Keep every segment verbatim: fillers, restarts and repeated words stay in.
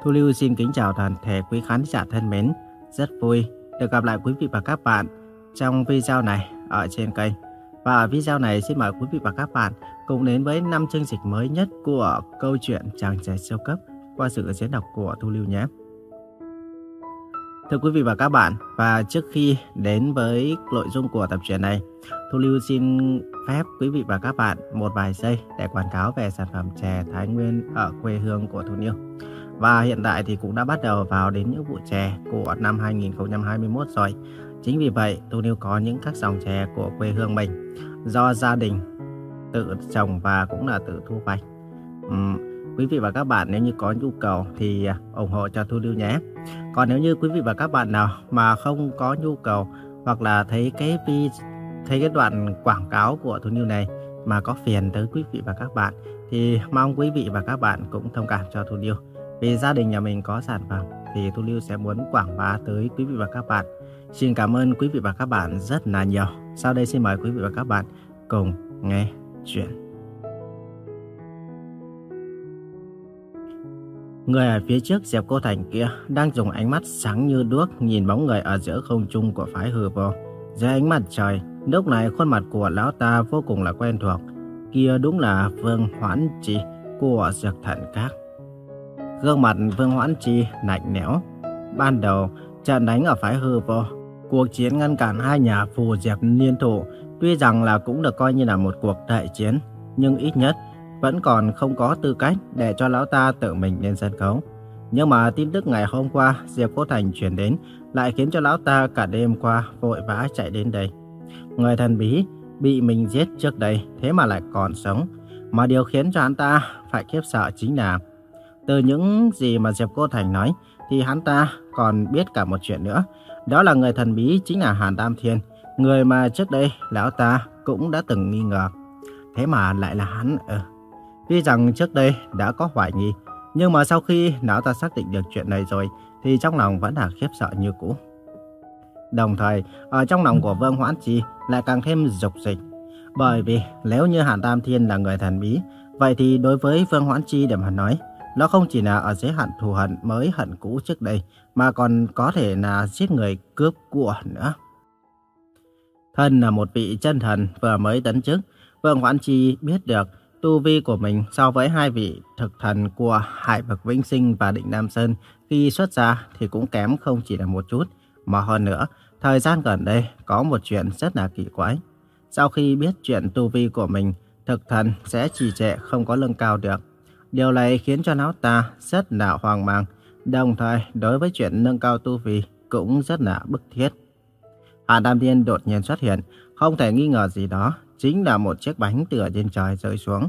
Thu Lưu xin kính chào toàn thể quý khán giả thân mến. Rất vui được gặp lại quý vị và các bạn trong video này ở trên kênh. Và ở video này xin mời quý vị và các bạn cùng đến với năm chương trình mới nhất của câu chuyện Chàng trai siêu cấp qua sự diễn đọc của Thu Lưu nhé. Thưa quý vị và các bạn, và trước khi đến với nội dung của tập truyện này, Thu Lưu xin phép quý vị và các bạn một vài giây để quảng cáo về sản phẩm chè Thái Nguyên ở quê hương của Thu Lưu. Và hiện tại thì cũng đã bắt đầu vào đến những vụ chè của năm hai nghìn không trăm hai mươi mốt rồi. Chính vì vậy, Thu Lưu có những các dòng chè của quê hương mình do gia đình tự trồng và cũng là tự thu hoạch. Uhm, quý vị và các bạn nếu như có nhu cầu thì ủng hộ cho Thu Lưu nhé. Còn nếu như quý vị và các bạn nào mà không có nhu cầu hoặc là thấy cái vi thấy cái đoạn quảng cáo của Thu Lưu này mà có phiền tới quý vị và các bạn thì mong quý vị và các bạn cũng thông cảm cho Thu Lưu. Vì gia đình nhà mình có sản phẩm thì Thu Lưu sẽ muốn quảng bá tới quý vị và các bạn. Xin cảm ơn quý vị và các bạn rất là nhiều. Sau đây xin mời quý vị và các bạn cùng nghe chuyện. Người ở phía trước Diệp Cô Thành kia đang dùng ánh mắt sáng như đuốc nhìn bóng người ở giữa không trung của phái Hư Vô. Dưới ánh mặt trời, lúc này khuôn mặt của lão ta vô cùng là quen thuộc. Kia đúng là Vương Hoãn Chi của Dược Thần Các. Gương mặt Vương Hoãn Chi lạnh lẽo. Ban đầu, trận đánh ở phái Hư Vô, cuộc chiến ngăn cản hai nhà Phù Diệp liên thủ, tuy rằng là cũng được coi như là một cuộc đại chiến, nhưng ít nhất vẫn còn không có tư cách để cho lão ta tự mình lên sân khấu. Nhưng mà tin tức ngày hôm qua Diệp Cô Thành truyền đến lại khiến cho lão ta cả đêm qua vội vã chạy đến đây. Người thần bí bị mình giết trước đây thế mà lại còn sống, mà điều khiến cho hắn ta phải khiếp sợ chính là từ những gì mà Diệp Cô Thành nói thì hắn ta còn biết cả một chuyện nữa. Đó là người thần bí chính là Hàn Tam Thiên, người mà trước đây lão ta cũng đã từng nghi ngờ. Thế mà lại là hắn. Ừ. Tuy rằng trước đây đã có hoài nghi, nhưng mà sau khi lão ta xác định được chuyện này rồi thì trong lòng vẫn là khiếp sợ như cũ. Đồng thời, ở trong lòng của Vương Hoãn Chi lại càng thêm dục dịch. Bởi vì nếu như Hàn Tam Thiên là người thần bí, vậy thì đối với Vương Hoãn Chi để mà nói, nó không chỉ là ở giới hạn thù hận mới hận cũ trước đây, mà còn có thể là giết người cướp của nữa. Thân là một vị chân thần vừa mới tấn chức, Vương Hoãn Chi biết được tu vi của mình so với hai vị thực thần của Hải Vực Vĩnh Sinh và Định Nam Sơn khi xuất ra thì cũng kém không chỉ là một chút. Mà hơn nữa, thời gian gần đây có một chuyện rất là kỳ quái. Sau khi biết chuyện tu vi của mình, thực thần sẽ trì trệ không có nâng cao được. Điều này khiến cho lão ta rất là hoang mang, đồng thời đối với chuyện nâng cao tu vi cũng rất là bức thiết. Hàn Tam Thiên đột nhiên xuất hiện, không thể nghi ngờ gì đó, chính là một chiếc bánh từ trên trời rơi xuống.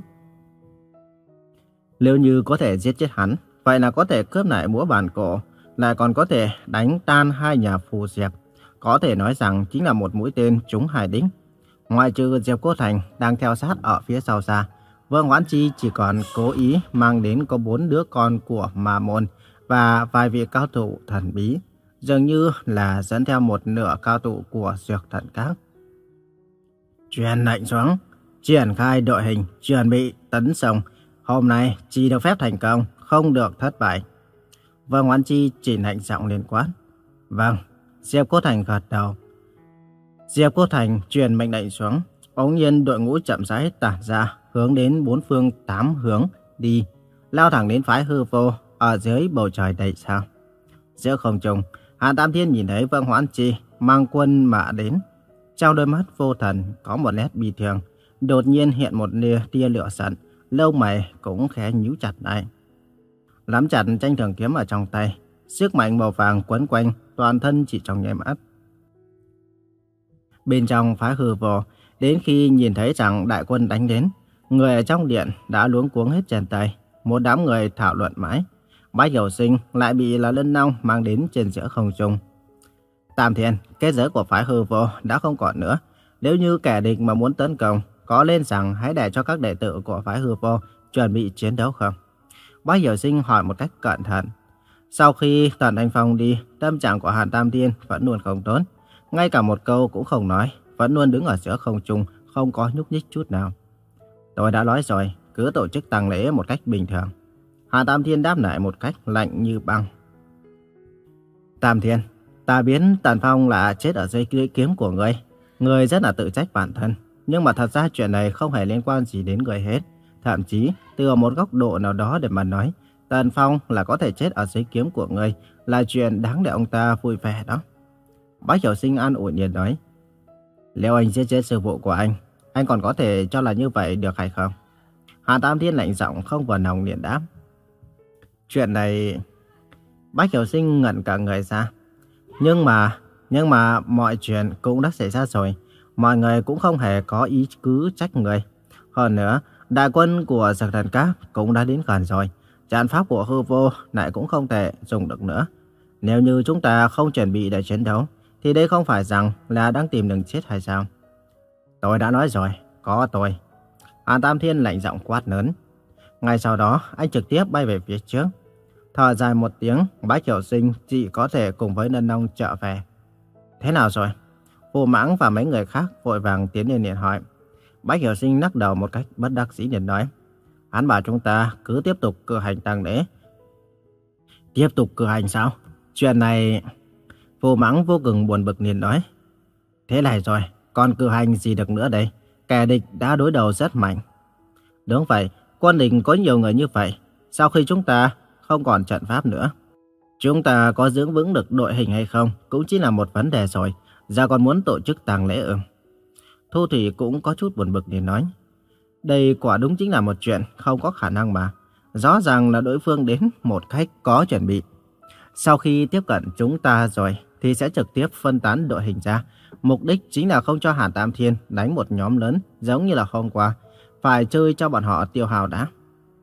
Nếu như có thể giết chết hắn, vậy là có thể cướp lại búa bàn cổ, lại còn có thể đánh tan hai nhà Phù Diệp. Có thể nói rằng chính là một mũi tên trúng hai đích. Ngoại trừ Diệp Cô Thành đang theo sát ở phía sau xa, Vương Hoãn Chi chỉ còn cố ý mang đến có bốn đứa con của Ma Môn và vài vị cao thủ thần bí, dường như là dẫn theo một nửa cao thủ của Dược Thần Các. Truyền lệnh xuống, triển khai đội hình, chuẩn bị tấn công. Hôm nay chỉ được phép thành công, không được thất bại. Vương Hoãn Chi chỉ lệnh giọng liền quát. Vâng. Diệp Cô Thành gật đầu. Diệp Cô Thành truyền mệnh lệnh xuống, bỗng nhiên đội ngũ chậm rãi tản ra, hướng đến bốn phương tám hướng đi, lao thẳng đến phái Hư Vô ở dưới bầu trời đầy sao. Giữa không trung, Hàn Tam Thiên nhìn thấy Vương Hoãn Chi mang quân mà đến, trong đôi mắt vô thần có một nét bi thương, đột nhiên hiện một tia, tia lửa giận, lông mày cũng khẽ nhíu chặt lại. Nắm chặt tranh trường kiếm ở trong tay, sức mạnh màu vàng quấn quanh toàn thân chỉ trong nháy mắt. Bên trong phái Hư Vô, đến khi nhìn thấy rằng đại quân đánh đến, người ở trong điện đã luống cuống hết chân tay. Một đám người thảo luận mãi, Bách Hiểu Sinh lại bị là Lân Long mang đến trên giữa không trung. Tam Thiên, kết giới của phái Hư Vô đã không còn nữa. Nếu như kẻ địch mà muốn tấn công, có lên rằng hãy để cho các đệ tử của phái Hư Vô chuẩn bị chiến đấu không? Bách Hiểu Sinh hỏi một cách cẩn thận. Sau khi Tần Anh Phong đi, tâm trạng của Hàn Tam Thiên vẫn luôn không tốt. Ngay cả một câu cũng không nói, vẫn luôn đứng ở giữa không trung, không có nhúc nhích chút nào. Tôi đã nói rồi, cứ tổ chức tang lễ một cách bình thường. Hàn Tam Thiên đáp lại một cách lạnh như băng. Tam Thiên, ta biết Tần Phong là chết ở dưới lưỡi kiếm của ngươi. Ngươi rất là tự trách bản thân. Nhưng mà thật ra chuyện này không hề liên quan gì đến ngươi hết. Thậm chí, từ một góc độ nào đó để mà nói, Tần Phong là có thể chết ở dưới kiếm của ngươi là chuyện đáng để ông ta vui vẻ đó. Bác Hiểu Sinh an ủi Niên nói. Nếu anh giết chết sư phụ của anh, anh còn có thể cho là như vậy được hay không? Hàn Tam Thiên lạnh giọng không vừa lòng liền đáp. Chuyện này... Bác Hiểu Sinh ngẩn cả người ra. Nhưng mà, nhưng mà mọi chuyện cũng đã xảy ra rồi. Mọi người cũng không hề có ý cứ trách người. Hơn nữa, đại quân của Dược Thần Các cũng đã đến gần rồi. Trận pháp của hư vô lại cũng không thể dùng được nữa. Nếu như chúng ta không chuẩn bị để chiến đấu, thì đây không phải rằng là đang tìm đường chết hay sao? Tôi đã nói rồi, có tôi. Hàn Tam Thiên lạnh giọng quát lớn. Ngay sau đó, anh trực tiếp bay về phía trước. Thở dài một tiếng, Bách Hiểu Sinh chỉ có thể cùng với Nân Nông trở về. Thế nào rồi? Phù Mãng và mấy người khác vội vàng tiến lên liền hỏi. Bách Hiểu Sinh lắc đầu một cách bất đắc dĩ liền nói. Hắn bảo chúng ta cứ tiếp tục cử hành tang lễ. Tiếp tục cử hành sao? Chuyện này... Phù Mãng vô cùng buồn bực liền nói. Thế này rồi, còn cử hành gì được nữa đây? Kẻ địch đã đối đầu rất mạnh. Đúng vậy, quân địch có nhiều người như vậy. Sau khi chúng ta không còn trận pháp nữa, chúng ta có giữ vững được đội hình hay không cũng chỉ là một vấn đề rồi. Giờ còn muốn tổ chức tang lễ ư? Thu Thủy cũng có chút buồn bực liền nói. Đây quả đúng chính là một chuyện không có khả năng mà. Rõ ràng là đối phương đến một cách có chuẩn bị. Sau khi tiếp cận chúng ta rồi thì sẽ trực tiếp phân tán đội hình ra. Mục đích chính là không cho Hàn Tam Thiên đánh một nhóm lớn giống như là hôm qua. Phải chơi cho bọn họ tiêu hao đã.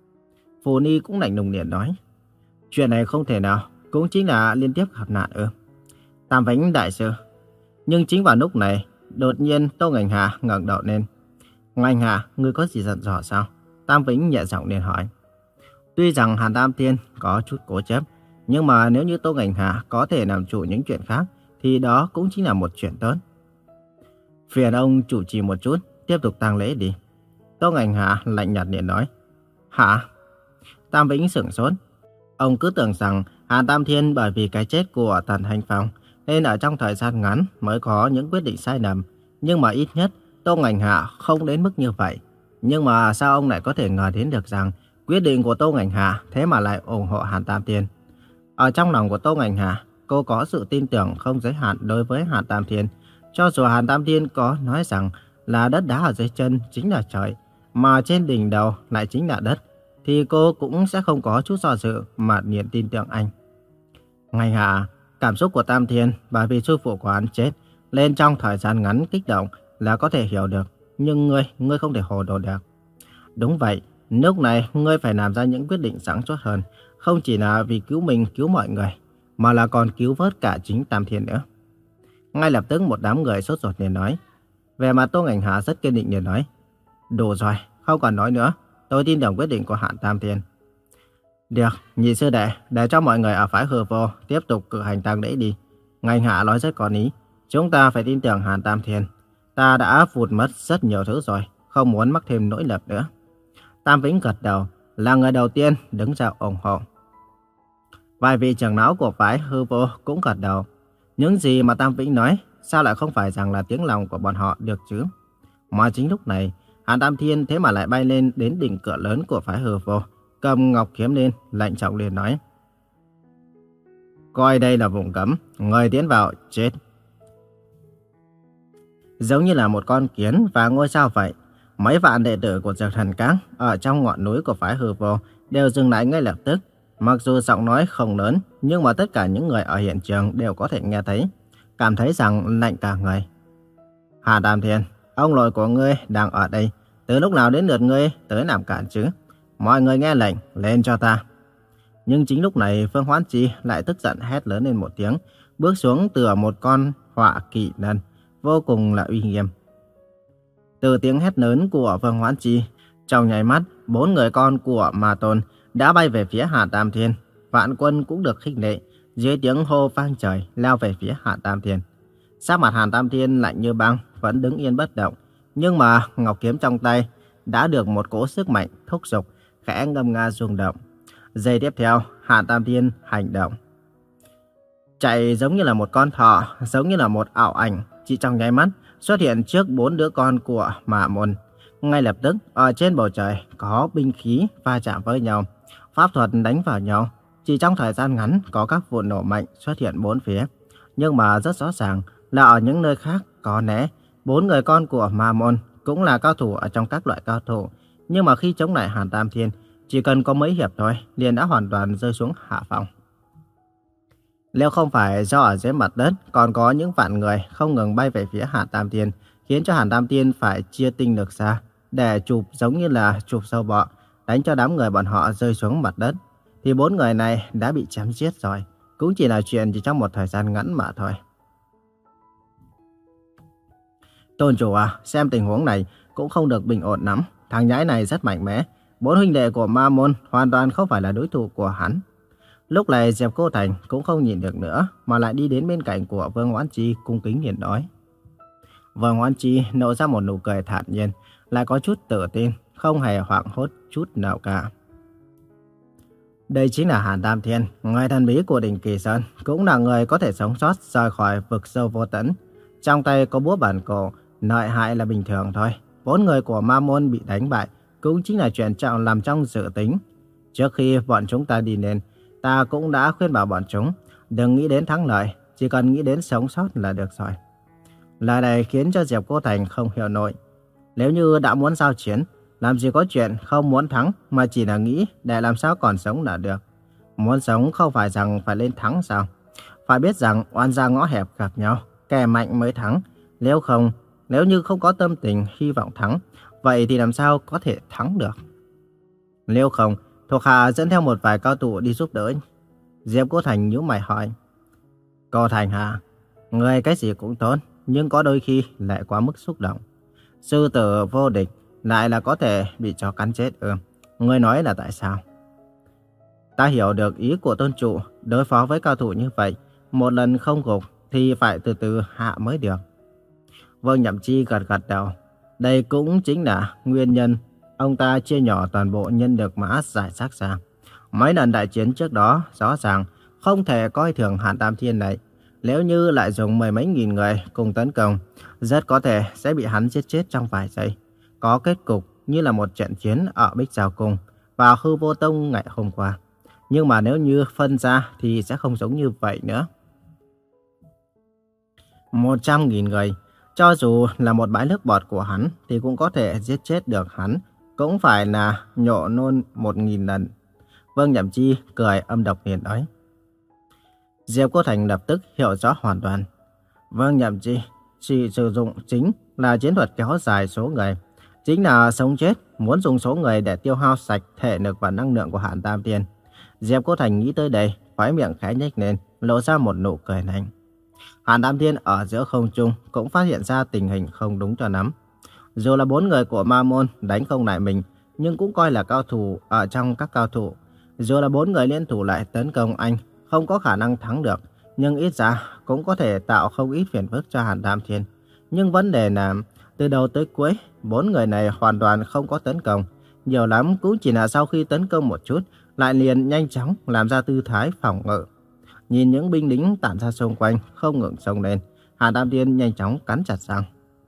Phù Ni cũng lạnh lùng liền nói. Chuyện này không thể nào, cũng chính là liên tiếp gặp nạn ư? Tam Vĩnh đại sư. Nhưng chính vào lúc này, đột nhiên Tô Ngành Hà ngẩng đầu lên. Ngành Hà, ngươi có gì dặn dò sao? Tam Vĩnh nhẹ giọng liền hỏi. Tuy rằng Hàn Tam Thiên có chút cố chấp, nhưng mà nếu như Tô Ngành Hà có thể làm chủ những chuyện khác, thì đó cũng chính là một chuyện tốt. Phiền ông chủ trì một chút, tiếp tục tang lễ đi. Tô Ngành Hà lạnh nhạt liền nói. Hả? Tam Vĩnh sửng sốt. Ông cứ tưởng rằng Hàn Tam Thiên bởi vì cái chết của Tần Hành Phong nên ở trong thời gian ngắn mới có những quyết định sai lầm. Nhưng mà ít nhất Tô Ngành Hà không đến mức như vậy. Nhưng mà sao ông lại có thể ngờ đến được rằng quyết định của Tô Ngành Hà thế mà lại ủng hộ Hàn Tam Thiên? Ở trong lòng của Tô Ngành Hà, cô có sự tin tưởng không giới hạn đối với Hàn Tam Thiên. Cho dù Hàn Tam Thiên có nói rằng là đất đá ở dưới chân chính là trời, mà trên đỉnh đầu lại chính là đất, thì cô cũng sẽ không có chút do dự mà liền tin tưởng anh. Ngành Hà, cảm xúc của Tam Thiên bởi vì sư phụ của hắn chết lên trong thời gian ngắn kích động là có thể hiểu được. Nhưng ngươi, ngươi không thể hồ đồ được. Đúng vậy, lúc này ngươi phải làm ra những quyết định sáng suốt hơn. Không chỉ là vì cứu mình, cứu mọi người, mà là còn cứu vớt cả chính Tam Thiên nữa. Ngay lập tức một đám người sốt ruột liền nói. Về mặt Tô Ngành Hà rất kiên định liền nói. Đủ rồi, không còn nói nữa. Tôi tin tưởng quyết định của Hàn Tam Thiên. Được, nhị sư đệ, để cho mọi người ở phái Hư Vô tiếp tục cử hành tang lễ đi. Ngành Hạ nói rất có lý. Chúng ta phải tin tưởng Hàn Tam Thiên. Ta đã vụt mất rất nhiều thứ rồi, không muốn mắc thêm nỗi lập nữa. Tam Vĩnh gật đầu, là người đầu tiên đứng ra ủng hộ. Vài vị trưởng lão của phái Hư Vô cũng gật đầu. Những gì mà Tam Vĩnh nói, sao lại không phải rằng là tiếng lòng của bọn họ được chứ? Mà chính lúc này, Hàn Tam Thiên thế mà lại bay lên đến đỉnh cửa lớn của phái Hư Vô, cầm ngọc kiếm lên, lạnh trọng liền nói. Coi đây là vùng cấm, người tiến vào, chết. Giống như là một con kiến và ngôi sao vậy, mấy vạn đệ tử của Dược Thần Các ở trong ngọn núi của phái Hư Vô đều dừng lại ngay lập tức. Mặc dù giọng nói không lớn, nhưng mà tất cả những người ở hiện trường đều có thể nghe thấy, cảm thấy rằng lạnh cả người. Hàn Tam Thiên, ông nội của ngươi đang ở đây, từ lúc nào đến lượt ngươi tới làm cản chứ? Mọi người nghe lệnh, lên cho ta. Nhưng chính lúc này Phương Hoán Chi lại tức giận hét lớn lên một tiếng, bước xuống từ một con họa kỵ nân, vô cùng là uy nghiêm. Từ tiếng hét lớn của Phương Hoán Chi, trong nháy mắt, bốn người con của Ma Tôn đã bay về phía Hàn Tam Thiên. Vạn Quân cũng được khích lệ, dưới tiếng hô vang trời lao về phía Hàn Tam Thiên. Sắc mặt Hàn Tam Thiên lạnh như băng, vẫn đứng yên bất động, nhưng mà ngọc kiếm trong tay đã được một cỗ sức mạnh thúc giục, khẽ ngâm nga rung động. Giây tiếp theo, Hàn Tam Thiên hành động. Chạy giống như là một con thỏ, giống như là một ảo ảnh, chỉ trong nháy mắt xuất hiện trước bốn đứa con của Ma Môn. Ngay lập tức, ở trên bầu trời có binh khí va chạm với nhau, pháp thuật đánh vào nhau. Chỉ trong thời gian ngắn có các vụ nổ mạnh xuất hiện bốn phía. Nhưng mà rất rõ ràng là ở những nơi khác có lẽ bốn người con của Ma Môn cũng là cao thủ ở trong các loại cao thủ. Nhưng mà khi chống lại Hàn Tam Thiên, chỉ cần có mấy hiệp thôi liền đã hoàn toàn rơi xuống hạ phong. Nếu không phải do ở dưới mặt đất còn có những vạn người không ngừng bay về phía Hàn Tam Thiên, khiến cho Hàn Tam Thiên phải chia tinh lực ra để chụp giống như là chụp sâu bọ, đánh cho đám người bọn họ rơi xuống mặt đất, thì bốn người này đã bị chém giết rồi. Cũng chỉ là chuyện chỉ trong một thời gian ngắn mà thôi. Tôn chủ à, xem tình huống này cũng không được bình ổn lắm. Thằng nhãi này rất mạnh mẽ. Bốn huynh đệ của Ma Môn hoàn toàn không phải là đối thủ của hắn. Lúc này Diệp Cô Thành cũng không nhìn được nữa, mà lại đi đến bên cạnh của Vương Oán Chi cung kính nhìn nói. Vương Oán Chi nở ra một nụ cười thản nhiên, lại có chút tự tin, không hề hoảng hốt chút nào cả. Đây chính là Hàn Tam Thiên, người thần bí của đỉnh Kỳ Sơn, cũng là người có thể sống sót rời khỏi vực sâu vô tận. Trong tay có búa bản cổ, lợi hại là bình thường thôi. Bốn người của Ma Môn bị đánh bại cũng chính là chuyện trọng làm trong dự tính. Trước khi bọn chúng ta đi lên, ta cũng đã khuyên bảo bọn chúng đừng nghĩ đến thắng lợi, chỉ cần nghĩ đến sống sót là được rồi. Lời này khiến cho Diệp Cô Thành không hiểu nổi. Nếu như đã muốn giao chiến, làm gì có chuyện không muốn thắng mà chỉ là nghĩ để làm sao còn sống là được. Muốn sống không phải rằng phải lên thắng sao? Phải biết rằng oan gia ngõ hẹp gặp nhau, kẻ mạnh mới thắng. Nếu không, nếu như không có tâm tình hy vọng thắng, vậy thì làm sao có thể thắng được? Nếu không, thuộc hạ dẫn theo một vài cao thủ đi giúp đỡ. Diệp Cô Thành nhíu mày hỏi. Cô Thành hả? Người cái gì cũng tốt, nhưng có đôi khi lại quá mức xúc động. Sư tử vô địch lại là có thể bị chó cắn chết ư? Người nói là tại sao? Ta hiểu được ý của tôn chủ, đối phó với cao thủ như vậy, một lần không gục thì phải từ từ hạ mới được. Vương Nhậm Chi gật gật đầu. Đây cũng chính là nguyên nhân ông ta chia nhỏ toàn bộ nhân lực mã giải rác ra. Mấy lần đại chiến trước đó, rõ ràng không thể coi thường Hàn Tam Thiên này. Nếu như lại dùng mười mấy nghìn người cùng tấn công, rất có thể sẽ bị hắn giết chết trong vài giây. Có kết cục như là một trận chiến ở Bích Giao Cung và Hư Vô Tông ngày hôm qua. Nhưng mà nếu như phân ra thì sẽ không giống như vậy nữa. Một trăm nghìn người, cho dù là một bãi nước bọt của hắn thì cũng có thể giết chết được hắn, cũng phải là nhổ nôn một nghìn lần. Vương Nhậm Chi cười âm độc liền nói. Diệp Cô Thành lập tức hiểu rõ hoàn toàn. Vương Nhậm Chi chỉ sử dụng chính là chiến thuật kéo dài số người, chính là sống chết, muốn dùng số người để tiêu hao sạch thể lực và năng lượng của Hàn Tam Thiên. Diệp Cô Thành nghĩ tới đây, khóe miệng khẽ nhếch lên, lộ ra một nụ cười lạnh. Hàn Tam Thiên ở giữa không trung cũng phát hiện ra tình hình không đúng cho lắm. Dù là bốn người của Ma Môn đánh không lại mình, nhưng cũng coi là cao thủ ở trong các cao thủ. Dù là bốn người liên thủ lại tấn công anh, không có khả năng thắng được, nhưng ít ra cũng có thể tạo không ít phiền phức cho Hàn Tam Thiên. Nhưng vấn đề là từ đầu tới cuối, bốn người này hoàn toàn không có tấn công. Nhiều lắm cũng chỉ là sau khi tấn công một chút, lại liền nhanh chóng làm ra tư thái phòng ngự. Nhìn những binh lính tản ra xung quanh không ngừng xông lên, Hàn Tam Thiên nhanh chóng cắn chặt răng.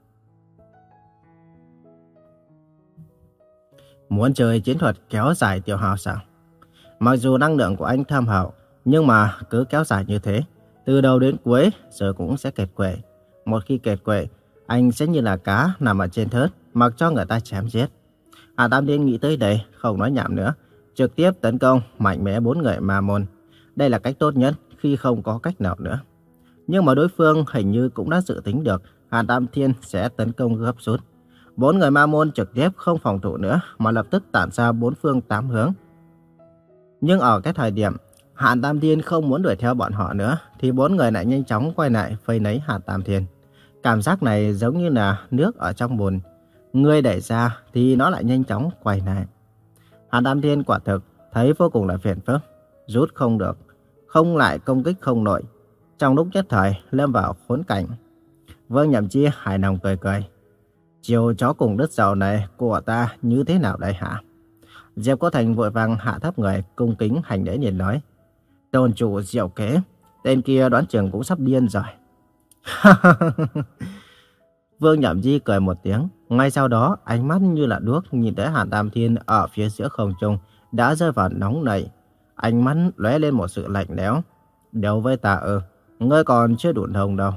Muốn chơi chiến thuật kéo dài tiêu hao sao? Mặc dù năng lượng của anh thâm hậu, nhưng mà cứ kéo dài như thế, từ đầu đến cuối rồi cũng sẽ kiệt quệ. Một khi kiệt quệ, anh sẽ như là cá nằm ở trên thớt, mặc cho người ta chém giết. Hàn Tam Thiên nghĩ tới đây, không nói nhảm nữa, trực tiếp tấn công mạnh mẽ bốn người Ma Môn. Đây là cách tốt nhất khi không có cách nào nữa. Nhưng mà đối phương hình như cũng đã dự tính được Hàn Tam Thiên sẽ tấn công gấp rút. Bốn người Ma Môn trực tiếp không phòng thủ nữa mà lập tức tản ra bốn phương tám hướng. Nhưng ở cái thời điểm Hàn Tam Thiên không muốn đuổi theo bọn họ nữa thì bốn người lại nhanh chóng quay lại vây lấy Hàn Tam Thiên. Cảm giác này giống như là nước ở trong bùn. Người đẩy ra thì nó lại nhanh chóng quay lại. Hàn Tam Thiên quả thực thấy vô cùng là phiền phức, rút không được, không lại công kích không nổi. Trong lúc nhất thời lâm vào khốn cảnh. Vương Nhậm Chi hài lòng cười cười. Chiều chó cùng đất giàu này của ta như thế nào đây hả? Diệp Cô Thành vội vàng hạ thấp người, cung kính hành lễ liền nói: Tôn chủ diệu kế, tên kia đoán chừng cũng sắp điên rồi. Vương Nhậm Chi cười một tiếng, ngay sau đó ánh mắt như là đuốc nhìn tới Hàn Tam Thiên ở phía giữa không trung đã rơi vào nóng nảy, ánh mắt lóe lên một sự lạnh lẽo. Đấu với ta ư? Ngươi còn chưa đủ thông đâu.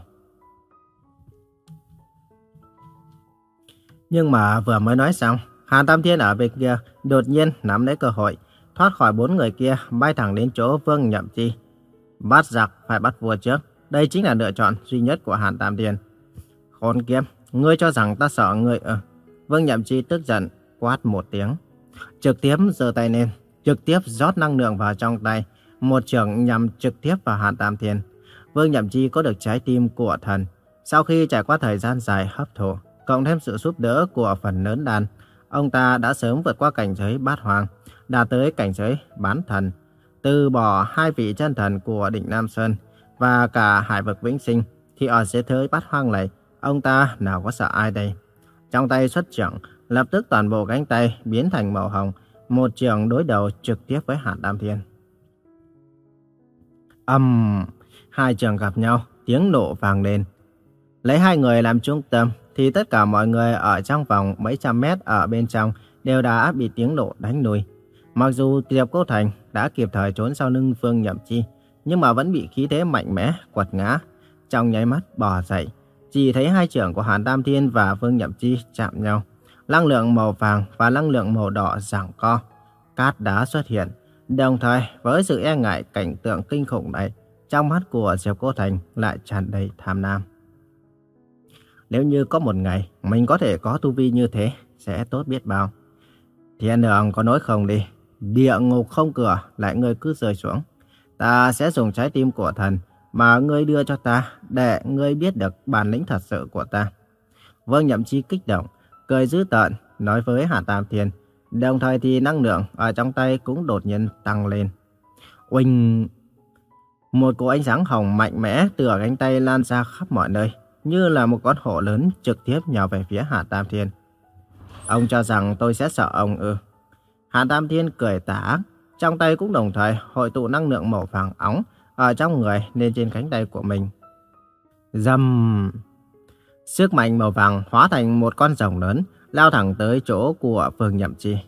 Nhưng mà vừa mới nói xong, Hàn Tam Thiên ở bên kia đột nhiên nắm lấy cơ hội, thoát khỏi bốn người kia, bay thẳng đến chỗ Vương Nhậm Chi. Bắt giặc phải bắt vua trước, đây chính là lựa chọn duy nhất của Hàn Tam Thiên. Khốn kiếp, ngươi cho rằng ta sợ ngươi ư? Vương Nhậm Chi tức giận quát một tiếng, trực tiếp giơ tay lên, trực tiếp rót năng lượng vào trong tay, một chưởng nhằm trực tiếp vào Hàn Tam Thiên. Vương Nhậm Chi có được trái tim của thần, sau khi trải qua thời gian dài hấp thụ, cộng thêm sự giúp đỡ của phần lớn đan, ông ta đã sớm vượt qua cảnh giới bát hoàng, đạt tới cảnh giới bán thần. Từ bỏ hai vị chân thần của đỉnh Nam Sơn và cả hải vực vĩnh sinh, thì ở thế giới bát hoang này, ông ta nào có sợ ai đây? Trong tay xuất chưởng, lập tức toàn bộ cánh tay biến thành màu hồng, một chưởng đối đầu trực tiếp với Hàn Tam Thiên. Ầm, um, hai chưởng gặp nhau, tiếng nổ vang lên. Lấy hai người làm trung tâm, thì tất cả mọi người ở trong vòng mấy trăm mét ở bên trong đều đã bị tiếng nổ đánh lùi. Mặc dù Diệp Cô Thành đã kịp thời trốn sau lưng Vương Nhậm Chi, nhưng mà vẫn bị khí thế mạnh mẽ quật ngã. Trong nháy mắt bò dậy, chỉ thấy hai chưởng của Hàn Tam Thiên và Vương Nhậm Chi chạm nhau. Năng lượng màu vàng và năng lượng màu đỏ giằng co, cát đá xuất hiện. Đồng thời với sự e ngại cảnh tượng kinh khủng này, trong mắt của Diệp Cô Thành lại tràn đầy tham lam. Nếu như có một ngày mình có thể có tu vi như thế, sẽ tốt biết bao. Thiên đường có nói không đi, địa ngục không cửa, lại ngươi cứ rơi xuống. Ta sẽ dùng trái tim của thần mà ngươi đưa cho ta, để ngươi biết được bản lĩnh thật sự của ta. Vương Nhậm Chi kích động, cười dữ tợn, nói với Hàn Tam Thiên. Đồng thời thì năng lượng ở trong tay cũng đột nhiên tăng lên. Oanh! Một cỗ ánh sáng hồng mạnh mẽ từ ở cánh tay lan ra khắp mọi nơi, như là một con hổ lớn trực tiếp nhào về phía Hàn Tam Thiên. Ông cho rằng tôi sẽ sợ ông ư? Hàn Tam Thiên cười tà ác, trong tay cũng đồng thời hội tụ năng lượng màu vàng óng ở trong người lên trên cánh tay của mình. Rầm! Sức mạnh màu vàng hóa thành một con rồng lớn, lao thẳng tới chỗ của Vương Nhậm Chi.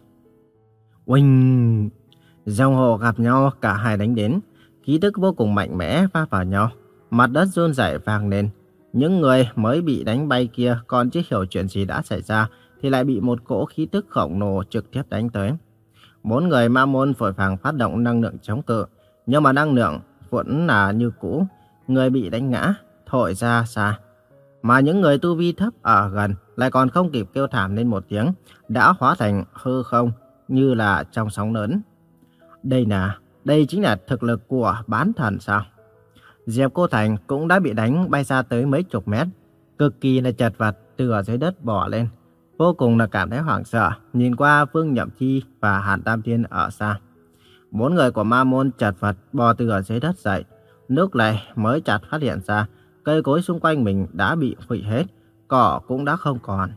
Oanh! Rồng hổ gặp nhau, cả hai đánh đến, khí tức vô cùng mạnh mẽ va vào nhau, mặt đất run rẩy vang lên. Những người mới bị đánh bay kia còn chưa hiểu chuyện gì đã xảy ra, thì lại bị một cỗ khí tức khổng lồ trực tiếp đánh tới. Bốn người ma môn vội vàng phát động năng lượng chống cự, nhưng mà năng lượng vẫn là như cũ, người bị đánh ngã thổi ra xa. Mà những người tu vi thấp ở gần lại còn không kịp kêu thảm lên một tiếng, đã hóa thành hư không như là trong sóng lớn. Đây là, đây chính là thực lực của bán thần sao? Diệp Cô Thành cũng đã bị đánh bay ra tới mấy chục mét, cực kỳ là chật vật từ ở dưới đất bò lên. Vô cùng là cảm thấy hoảng sợ, nhìn qua Vương Nhậm Chi và Hàn Tam Thiên ở xa. Bốn người của ma môn chật vật bò từ ở dưới đất dậy. Lúc này mới chợt phát hiện ra, cây cối xung quanh mình đã bị hủy hết, cỏ cũng đã không còn.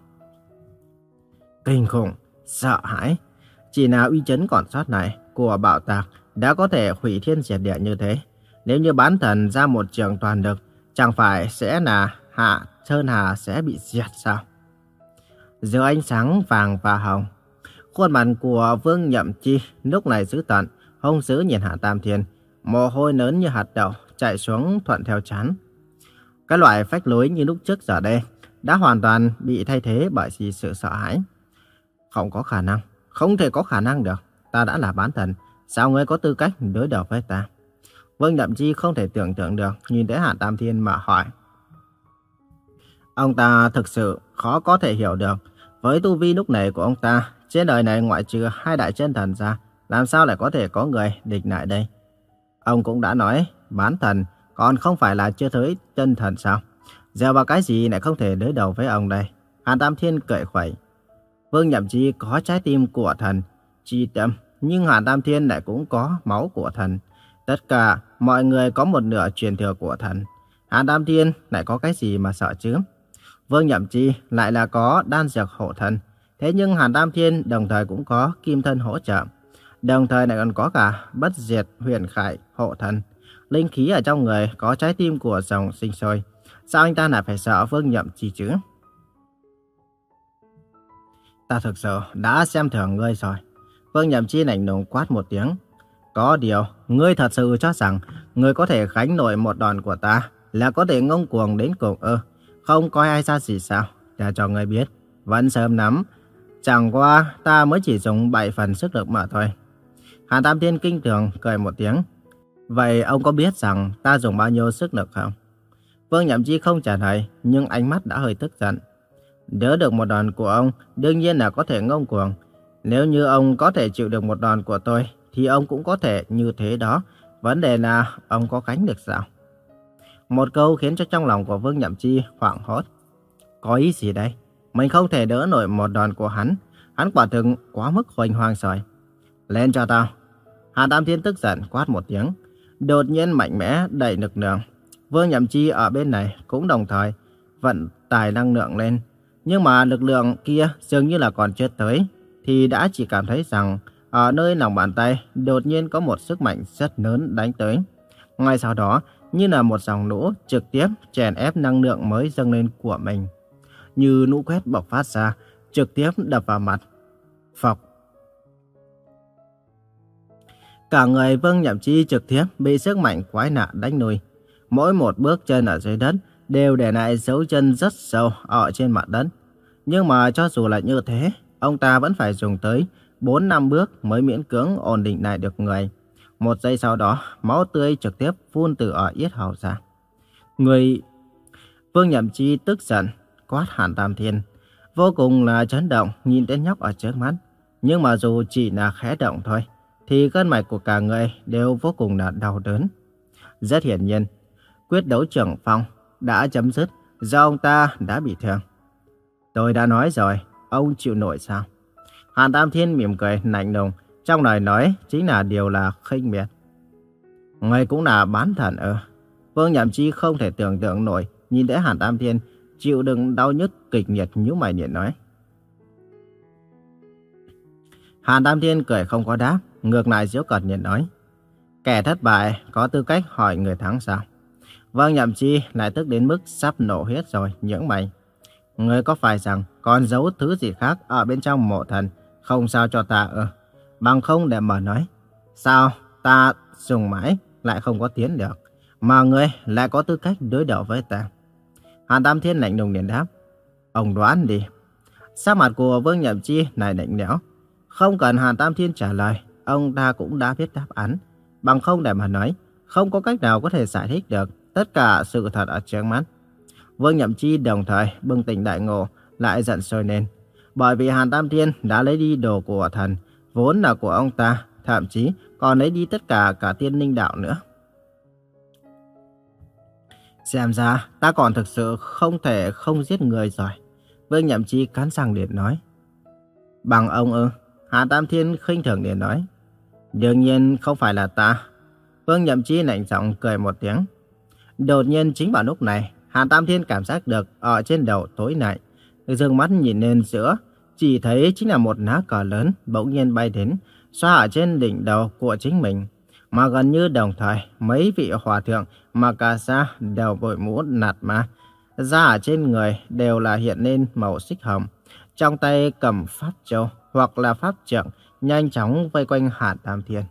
Kinh khủng, sợ hãi. Chỉ là uy chấn còn sót này của Bảo Tạc đã có thể hủy thiên diệt địa như thế. Nếu như bán thần ra một trường toàn lực, chẳng phải sẽ là Hạ Sơn Hà sẽ bị diệt sao? Giữa ánh sáng vàng và hồng, khuôn mặt của Vương Nhậm Chi lúc này dữ tợn, hung dữ nhìn Hàn Tam Thiên, mồ hôi lớn như hạt đậu chạy xuống thuận theo trán. Cái loại phách lối như lúc trước giờ đây đã hoàn toàn bị thay thế bởi sự sợ hãi. Không có khả năng, không thể có khả năng được. Ta đã là bán thần, sao ngươi có tư cách đối đầu với ta? Vương Nhậm Chi không thể tưởng tượng được, nhìn tới Hàn Tam Thiên mà hỏi. Ông ta thực sự khó có thể hiểu được, với tu vi lúc này của ông ta, trên đời này ngoại trừ hai đại chân thần ra, làm sao lại có thể có người địch lại đây? Ông cũng đã nói, bán thần, còn không phải là chưa tới chân thần sao? Dèo vào cái gì lại không thể đối đầu với ông đây? Hàn Tam Thiên cười khuẩy. Vương Nhậm Chi có trái tim của thần, chi tâm, nhưng Hàn Tam Thiên lại cũng có máu của thần. Tất cả mọi người có một nửa truyền thừa của thần. Hàn Tam Thiên lại có cái gì mà sợ chứ? Vương Nhậm Chi lại là có đan dược hộ thần, Thế nhưng Hàn Tam Thiên đồng thời cũng có kim thân hỗ trợ. Đồng thời lại còn có cả bất diệt huyền khải hộ thân. Linh khí ở trong người có trái tim của dòng sinh sôi. Sao anh ta lại phải sợ Vương Nhậm Chi chứ? Ta thực sự đã xem thường ngươi rồi. Vương Nhậm Chi lạnh lùng quát một tiếng. Có điều, ngươi thật sự cho rằng ngươi có thể gánh nổi một đòn của ta, là có thể ngông cuồng đến cùng ư? Không coi ai ra gì sao? Ta cho ngươi biết, vẫn sớm lắm. Chẳng qua ta mới chỉ dùng bảy phần sức lực mà thôi. Hàn Tam Thiên kinh thường cười một tiếng. Vậy ông có biết rằng ta dùng bao nhiêu sức lực không? Vương Nhậm Chi không trả lời, nhưng ánh mắt đã hơi tức giận. Đỡ được một đòn của ông, đương nhiên là có thể ngông cuồng. Nếu như ông có thể chịu được một đòn của tôi, thì ông cũng có thể như thế đó. Vấn đề là ông có gánh được sao? Một câu khiến cho trong lòng của Vương Nhậm Chi hoảng hốt. Có ý gì đây? Mình không thể đỡ nổi một đòn của hắn. Hắn quả thực quá mức hoành hoang rồi. Lên cho tao. Hàn Tam Thiên tức giận quát một tiếng. Đột nhiên mạnh mẽ đẩy lực lượng. Vương Nhậm Chi ở bên này cũng đồng thời vận tải năng lượng lên. Nhưng mà lực lượng kia dường như là còn chưa tới. Thì đã chỉ cảm thấy rằng ở nơi lòng bàn tay đột nhiên có một sức mạnh rất lớn đánh tới. Ngay sau đó như là một dòng lũ trực tiếp chèn ép năng lượng mới dâng lên của mình. Như lũ quét bộc phát ra, trực tiếp đập vào mặt. Phọc. Cả người Vương Nhậm Chi trực tiếp bị sức mạnh quái lạ đánh lùi. Mỗi một bước chân ở dưới đất đều để lại dấu chân rất sâu ở trên mặt đất. Nhưng mà cho dù là như thế, ông ta vẫn phải dùng tới bốn năm bước mới miễn cưỡng ổn định lại được người. Một giây sau đó, máu tươi trực tiếp phun từ ở yết hầu ra. Người... Vương Nhậm Chi tức giận, quát Hàn Tam Thiên. Vô cùng là chấn động nhìn tên nhóc ở trước mắt. Nhưng mà dù chỉ là khẽ động thôi, thì gân mạch của cả người đều vô cùng là đau đớn. Rất hiển nhiên, quyết đấu trưởng phong đã chấm dứt do ông ta đã bị thương. Tôi đã nói rồi, ông chịu nổi sao? Hàn Tam Thiên mỉm cười lạnh lùng, trong lời nói chính là điều là khinh miệt. Người cũng là bán thần ư? Vương Nhậm Chi không thể tưởng tượng nổi nhìn thấy Hàn Tam Thiên chịu đựng đau nhức kịch liệt nhíu mày liền nói. Hàn Tam Thiên cười không có đáp, ngược lại giễu cợt liền nói. Kẻ thất bại có tư cách hỏi người thắng sao? Vương Nhậm Chi lại tức đến mức sắp nổ huyết rồi, nhướng mày. Người có phải rằng còn giấu thứ gì khác ở bên trong mộ thần, không sao cho ta ư? Bằng không để mà nói. Sao ta dùng mãi lại không có tiến được, mà ngươi lại có tư cách đối đầu với ta? Hàn Tam Thiên lạnh lùng liền đáp. Ông đoán đi. Sắc mặt của Vương Nhậm Chi lại lạnh lẽo. Không cần Hàn Tam Thiên trả lời, ông ta cũng đã biết đáp án. Bằng không để mà nói, không có cách nào có thể giải thích được tất cả sự thật ở trước mắt. Vương Nhậm Chi đồng thời bừng tỉnh đại ngộ, lại giận sôi lên. Bởi vì Hàn Tam Thiên đã lấy đi đồ của thần, vốn là của ông ta, thậm chí còn lấy đi tất cả cả tiên linh đạo nữa. Xem ra ta còn thực sự không thể không giết người rồi. Vương Nhậm Chi cắn răng liền nói. Bằng ông ư? Hàn Tam Thiên khinh thường liền nói. Đương nhiên không phải là ta. Vương Nhậm Chi lạnh giọng cười một tiếng. Đột nhiên chính vào lúc này, Hàn Tam Thiên cảm giác được ở trên đầu tối lại. Dương mắt nhìn lên giữa, chỉ thấy chính là một lá cờ lớn bỗng nhiên bay đến, xoa ở trên đỉnh đầu của chính mình. Mà gần như đồng thời, mấy vị hòa thượng mà cả sa đều đội mũ nạt ma. Da ở trên người đều là hiện lên màu xích hồng. Trong tay cầm pháp châu hoặc là pháp trượng, nhanh chóng vây quanh Hàn Tam Thiên.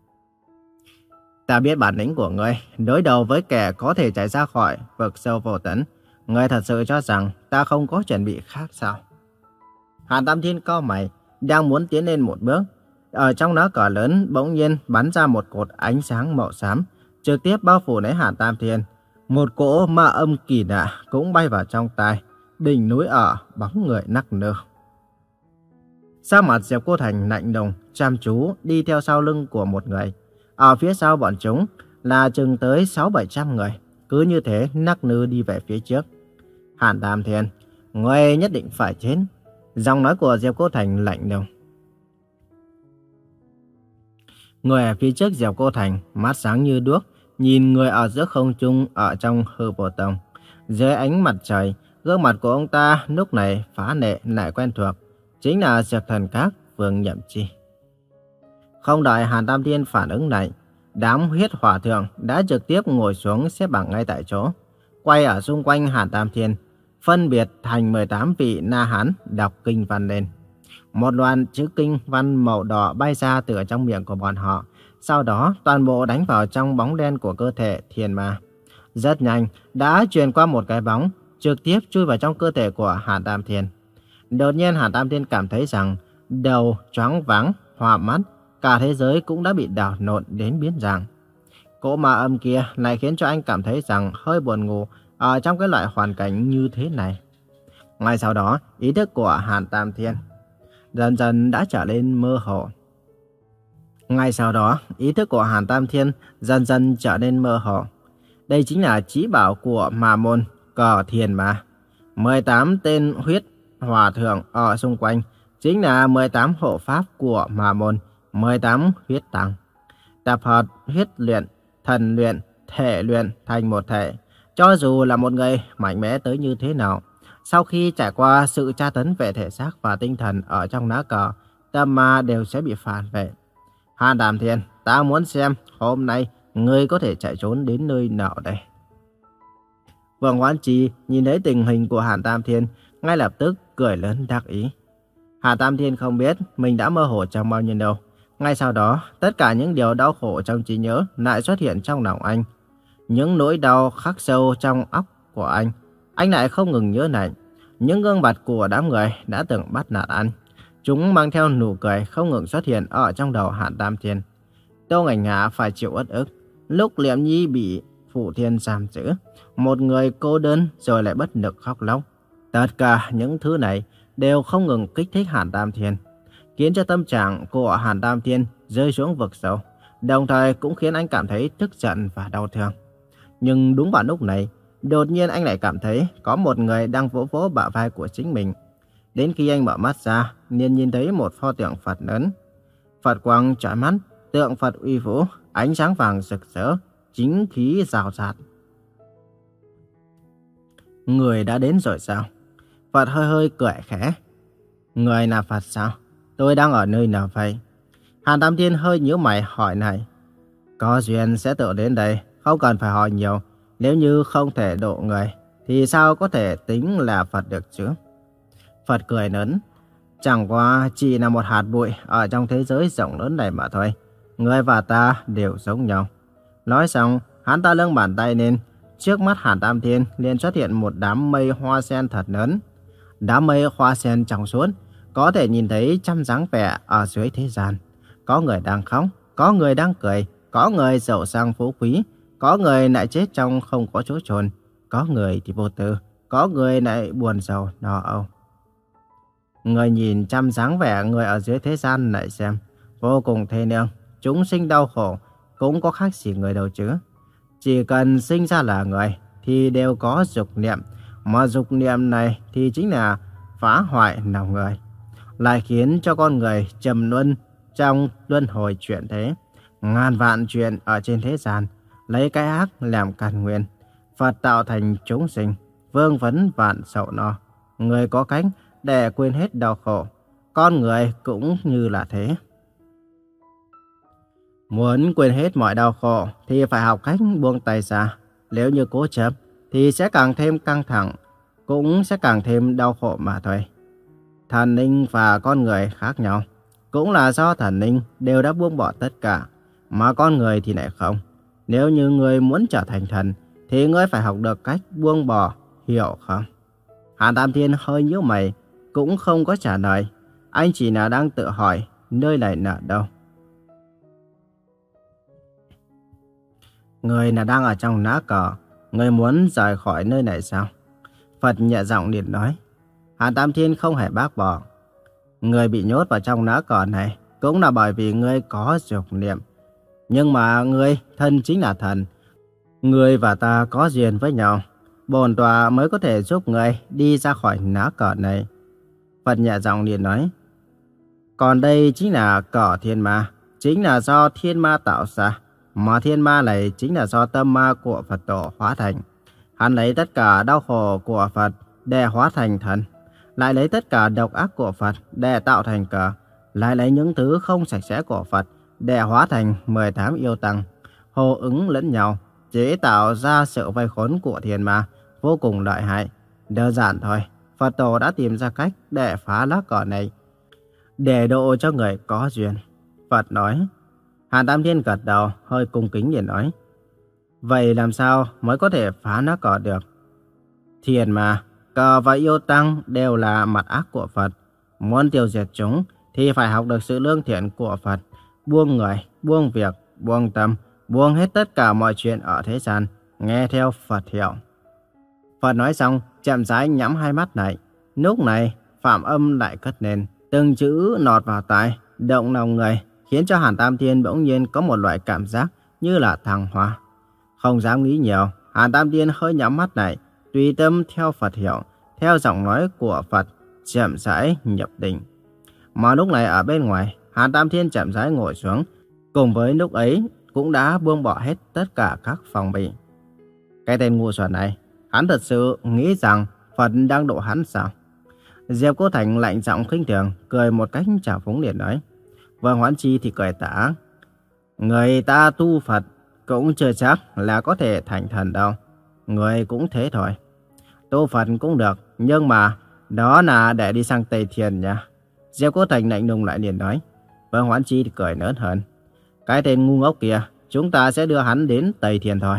Ta biết bản lĩnh của ngươi, đối đầu với kẻ có thể chạy ra khỏi vực sâu vô tận. Ngươi thật sự cho rằng ta không có chuẩn bị khác sao? Hàn Tam Thiên cau mày, đang muốn tiến lên một bước. Ở trong lá cờ lớn bỗng nhiên bắn ra một cột ánh sáng màu xám, trực tiếp bao phủ lấy Hàn Tam Thiên. Một cỗ ma âm kỳ lạ cũng bay vào trong tai. Đỉnh núi ở, bóng người nắc nơ. Sắc mặt Diệp Cô Thành lạnh lùng, chăm chú đi theo sau lưng của một người. Ở phía sau bọn chúng là chừng tới sáu bảy trăm người. Cứ như thế nắc nư đi về phía trước. Hàn Tam Thiên, ngươi nhất định phải chết. Giọng nói của Diệp Cô Thành lạnh lùng. Người ở phía trước Diệp Cô Thành, mắt sáng như đuốc, nhìn người ở giữa không trung ở trong hư vô tông. Dưới ánh mặt trời, gương mặt của ông ta lúc này phá lệ lại quen thuộc. chính là Dược Thần Các Vương Nhậm Chi. Không đợi Hàn Tam Thiên phản ứng lại, đám huyết hỏa thượng đã trực tiếp ngồi xuống xếp bằng ngay tại chỗ, quay ở xung quanh Hàn Tam Thiên, phân biệt thành mười tám vị Na Hán đọc kinh văn lên. Một loạt chữ kinh văn màu đỏ bay ra từ trong miệng của bọn họ, sau đó toàn bộ đánh vào trong bóng đen của cơ thể thiên ma. Rất nhanh, đã truyền qua một cái bóng, trực tiếp chui vào trong cơ thể của Hàn Tam Thiên. Đột nhiên Hàn Tam Thiên cảm thấy rằng đầu choáng váng, hoa mắt, cả thế giới cũng đã bị đảo lộn đến biến dạng. Cỗ ma âm kia lại khiến cho anh cảm thấy rằng hơi buồn ngủ ở trong cái loại hoàn cảnh như thế này. Ngay sau đó, ý thức của Hàn Tam Thiên dần dần đã trở nên mơ hồ. Ngay sau đó, ý thức của Hàn Tam Thiên dần dần trở nên mơ hồ. Đây chính là chí bảo của Ma Môn Cờ Thiền Ma. mười tám tên huyết hòa thượng ở xung quanh chính là mười tám hộ pháp của Ma Môn, mười tám huyết tăng. Tập hợp huyết luyện, thần luyện, thể luyện thành một thể. Cho dù là một người mạnh mẽ tới như thế nào, sau khi trải qua sự tra tấn về thể xác và tinh thần ở trong lá cờ, tâm ma đều sẽ bị phản vệ. Hàn Tam Thiên, ta muốn xem hôm nay ngươi có thể chạy trốn đến nơi nào đây. Vương Hoán Chi nhìn thấy tình hình của Hàn Tam Thiên, ngay lập tức cười lớn đắc ý. Hàn Tam Thiên không biết mình đã mơ hồ trong bao nhiêu đâu. Ngay sau đó, tất cả những điều đau khổ trong trí nhớ lại xuất hiện trong lòng anh. Những nỗi đau khắc sâu trong óc của anh, anh lại không ngừng nhớ lại. Những gương mặt của đám người đã từng bắt nạt anh, chúng mang theo nụ cười không ngừng xuất hiện ở trong đầu Hàn Tam Thiên. Tô Ngạnh Hạ phải chịu uất ức lúc Liễm Nhi bị Phụ Thiên giam giữ, một người cô đơn rồi lại bất lực khóc lóc. Tất cả những thứ này đều không ngừng kích thích Hàn Tam Thiên, khiến cho tâm trạng của Hàn Tam Thiên rơi xuống vực sâu, đồng thời cũng khiến anh cảm thấy tức giận và đau thương. Nhưng đúng vào lúc này, đột nhiên anh lại cảm thấy có một người đang vỗ vỗ bả vai của chính mình. Đến khi anh mở mắt ra, liền nhìn thấy một pho tượng Phật lớn. Phật quang chói mắt, tượng Phật uy vũ, ánh sáng vàng rực rỡ, chính khí rào rạt. Người đã đến rồi sao? Phật hơi hơi cười khẽ. Người là Phật sao? Tôi đang ở nơi nào vậy? Hàn Tam Thiên hơi nhíu mày hỏi này. Có duyên sẽ tự đến đây, không cần phải hỏi nhiều. Nếu như không thể độ người, thì sao có thể tính là Phật được chứ? Phật cười lớn. Chẳng qua chỉ là một hạt bụi ở trong thế giới rộng lớn này mà thôi. Người và ta đều giống nhau. Nói xong, hắn ta nâng bàn tay lên. Trước mắt Hàn Tam Thiên liền xuất hiện một đám mây hoa sen thật lớn. Đám mây hoa sen trong suốt, có thể nhìn thấy trăm dáng vẻ ở dưới thế gian. Có người đang khóc, có người đang cười, có người giàu sang phú quý, có người lại chết trong không có chỗ chôn, có người thì vô tư, có người lại buồn rầu lo âu. Người nhìn trăm dáng vẻ người ở dưới thế gian lại xem, vô cùng thê lương, chúng sinh đau khổ, cũng có khác gì người đâu chứ. Chỉ cần sinh ra là người thì đều có dục niệm, mà dục niệm này thì chính là phá hoại lòng người, lại khiến cho con người trầm luân trong luân hồi chuyển thế. Ngàn vạn chuyện ở trên thế gian, lấy cái ác làm căn nguyên. Phật tạo thành chúng sinh, vương vấn vạn sầu no. Người có cách để quên hết đau khổ, con người cũng như là thế. Muốn quên hết mọi đau khổ thì phải học cách buông tay ra. Nếu như cố chấp thì sẽ càng thêm căng thẳng, cũng sẽ càng thêm đau khổ mà thôi. Thần linh và con người khác nhau, cũng là do thần linh đều đã buông bỏ tất cả, mà con người thì lại không. Nếu như người muốn trở thành thần thì ngươi phải học được cách buông bỏ, hiểu không? Hàn Tam Thiên hơi nhíu mày, cũng không có trả lời. Anh chỉ là đang tự hỏi nơi này là đâu. Người là đang ở trong lá cờ, người muốn rời khỏi nơi này sao? Phật nhẹ giọng liền nói. Hàn Tam Thiên không hề bác bỏ. Người bị nhốt vào trong lá cờ này cũng là bởi vì ngươi có dục niệm. Nhưng mà ngươi, thân chính là thần. Ngươi và ta có duyên với nhau. Bổn tọa mới có thể giúp ngươi đi ra khỏi lá cờ này. Phật nhẹ giọng liền nói. Còn đây chính là cờ thiên ma, chính là do thiên ma tạo ra. Mà thiên ma này chính là do tâm ma của Phật tổ hóa thành. Hắn lấy tất cả đau khổ của Phật để hóa thành thần. lại lấy tất cả độc ác của Phật để tạo thành cờ, lại lấy những thứ không sạch sẽ của Phật để hóa thành mười tám yêu tăng, hô ứng lẫn nhau, chế tạo ra sự vây khốn của thiên ma vô cùng lợi hại. Đơn giản thôi, Phật tổ đã tìm ra cách để phá lá cờ này, để độ cho người có duyên. Phật nói. Hàn Tam Thiên gật đầu, hơi cung kính để nói. Vậy làm sao mới có thể phá lá cờ được? Thiên ma, cờ và yêu tăng đều là mặt ác của Phật. Muốn tiêu diệt chúng thì phải học được sự lương thiện của Phật. Buông người, buông việc, buông tâm, buông hết tất cả mọi chuyện ở thế gian, nghe theo Phật hiệu. Phật nói xong, chậm rãi nhắm hai mắt lại. Lúc này, phạm âm lại cất lên, từng chữ nọt vào tai, động lòng người, khiến cho Hàn Tam Thiên bỗng nhiên có một loại cảm giác như là thăng hoa. Không dám nghĩ nhiều, Hàn Tam Thiên hơi nhắm mắt lại, tùy tâm theo Phật hiệu, theo giọng nói của Phật, chậm rãi nhập định. Mà lúc này ở bên ngoài, Hàn Tam Thiên chậm rãi ngồi xuống, cùng với lúc ấy cũng đã buông bỏ hết tất cả các phòng bị. Cái tên ngu xuẩn này, hắn thật sự nghĩ rằng Phật đang độ hắn sao? Diệp Cô Thành lạnh giọng khinh thường, cười một cách trào phúng liền nói. Vương Hoán Chi thì cười tả. Người ta tu Phật cũng chưa chắc là có thể thành thần đâu. Người cũng thế thôi. Tu Phật cũng được, nhưng mà đó là để đi sang Tây Thiên nha. Diệp Cô Thành lạnh lùng lại liền nói. Vương Hoán Chi thì cười lớn hơn. Cái tên ngu ngốc kia, chúng ta sẽ đưa hắn đến Tây Thiên thôi.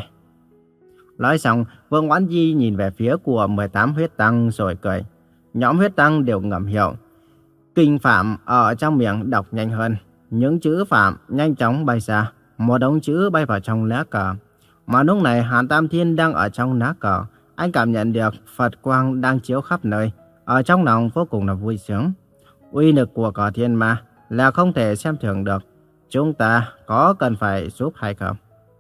Nói xong, Vương Hoán Chi nhìn về phía của mười tám huyết tăng rồi cười. Nhóm huyết tăng đều ngầm hiểu. Kinh phạm ở trong miệng đọc nhanh hơn. Những chữ phạm nhanh chóng bay ra. Một đống chữ bay vào trong lá cờ. Mà lúc này Hàn Tam Thiên đang ở trong lá cờ. Anh cảm nhận được Phật quang đang chiếu khắp nơi. Ở trong lòng vô cùng là vui sướng. Uy lực của cờ thiên ma là không thể xem thường được. Chúng ta có cần phải giúp hay không?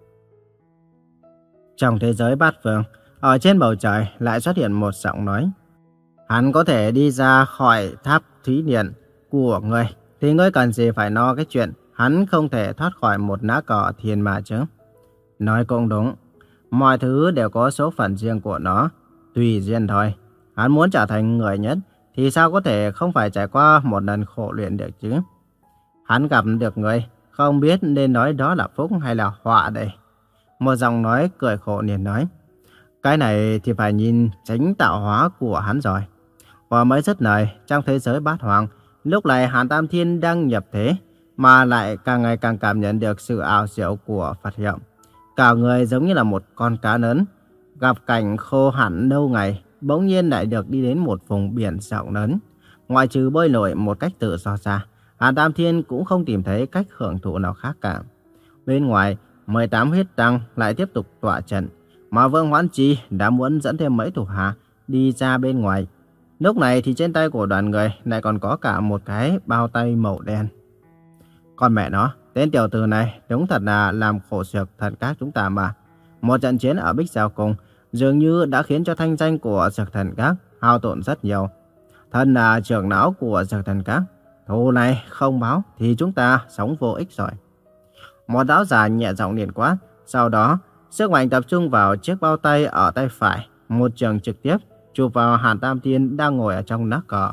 Trong thế giới bát phương, ở trên bầu trời lại xuất hiện một giọng nói. Hắn có thể đi ra khỏi tháp thí điện của ngươi, thì ngươi cần gì phải lo cái chuyện hắn không thể thoát khỏi một lá cờ thiên ma chứ? Nói cũng đúng, mọi thứ đều có số phận riêng của nó, tùy duyên thôi. Hắn muốn trở thành người nhất, thì sao có thể không phải trải qua một lần khổ luyện được chứ? Hắn gặp được ngươi, không biết nên nói đó là phúc hay là họa đây? Một giọng nói cười khổ liền nói. Cái này thì phải nhìn chính tạo hóa của hắn rồi. Và mới dứt lời, trong thế giới bát hoàng, lúc này Hàn Tam Thiên đang nhập thế, mà lại càng ngày càng cảm nhận được sự ảo diệu của Phật hiệu. Cả người giống như là một con cá lớn, gặp cảnh khô hạn lâu ngày, bỗng nhiên lại được đi đến một vùng biển rộng lớn. Ngoại trừ bơi lội một cách tự do ra, Hàn Tam Thiên cũng không tìm thấy cách hưởng thụ nào khác cả. Bên ngoài, mười tám huyết tăng lại tiếp tục tọa trận, mà Vương Hoán Chi đã muốn dẫn thêm mấy thủ hạ đi ra bên ngoài. Lúc này thì trên tay của đoàn người lại còn có cả một cái bao tay màu đen. Con mẹ nó, tên tiểu tử này đúng thật là làm khổ sược thần các chúng ta mà. Một trận chiến ở Bích Giao Cung dường như đã khiến cho thanh danh của sược thần các hao tổn rất nhiều. Thân là trưởng lão của sược thần các, thù này không báo thì chúng ta sống vô ích rồi. Một lão già nhẹ giọng liền quát, sau đó sức mạnh tập trung vào chiếc bao tay ở tay phải, một trường trực tiếp chụp vào Hàn Tam Thiên đang ngồi ở trong lá cờ.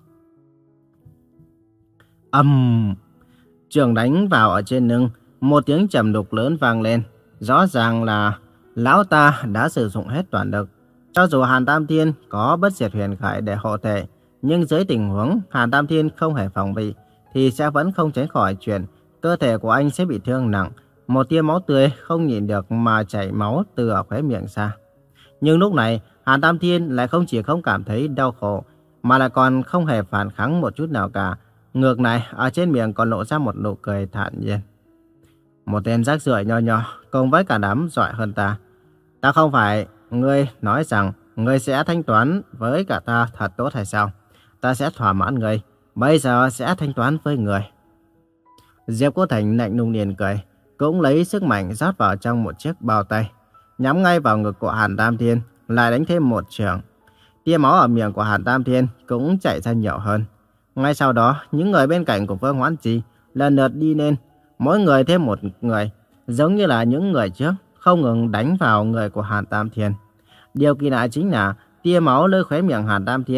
Âm! Um, trường đánh vào ở trên lưng, một tiếng trầm đục lớn vang lên. Rõ ràng là lão ta đã sử dụng hết toàn lực. Cho dù Hàn Tam Thiên có bất diệt huyền khải để hộ thể, nhưng dưới tình huống Hàn Tam Thiên không hề phòng bị, thì sẽ vẫn không tránh khỏi chuyện cơ thể của anh sẽ bị thương nặng. Một tia máu tươi không nhịn được mà chảy máu từ ở khóe miệng ra. Nhưng lúc này, Hàn Tam Thiên lại không chỉ không cảm thấy đau khổ, mà lại còn không hề phản kháng một chút nào cả. Ngược lại, ở trên miệng còn lộ ra một nụ cười thản nhiên. Một tên rác rưởi nho nhỏ, cùng với cả đám giỏi hơn ta. Ta không phải, ngươi nói rằng ngươi sẽ thanh toán với cả ta thật tốt hay sao? Ta sẽ thỏa mãn ngươi, bây giờ sẽ thanh toán với ngươi. Diệp Cô Thành lạnh lùng liền cười, cũng lấy sức mạnh rót vào trong một chiếc bao tay, nhắm ngay vào ngực của Hàn Tam Thiên, lại đánh thêm một trường. Tia máu ở miệng của Hàn Tam Thiên cũng chảy ra nhiều hơn. Ngay sau đó, những người bên cạnh của Vương Hoán Chi lần lượt đi lên, mỗi người thêm một người, giống như là những người trước, không ngừng đánh vào người của Hàn Tam Thiên. Điều kỳ lạ chính là tia máu nơi khóe miệng Hàn Tam Thiên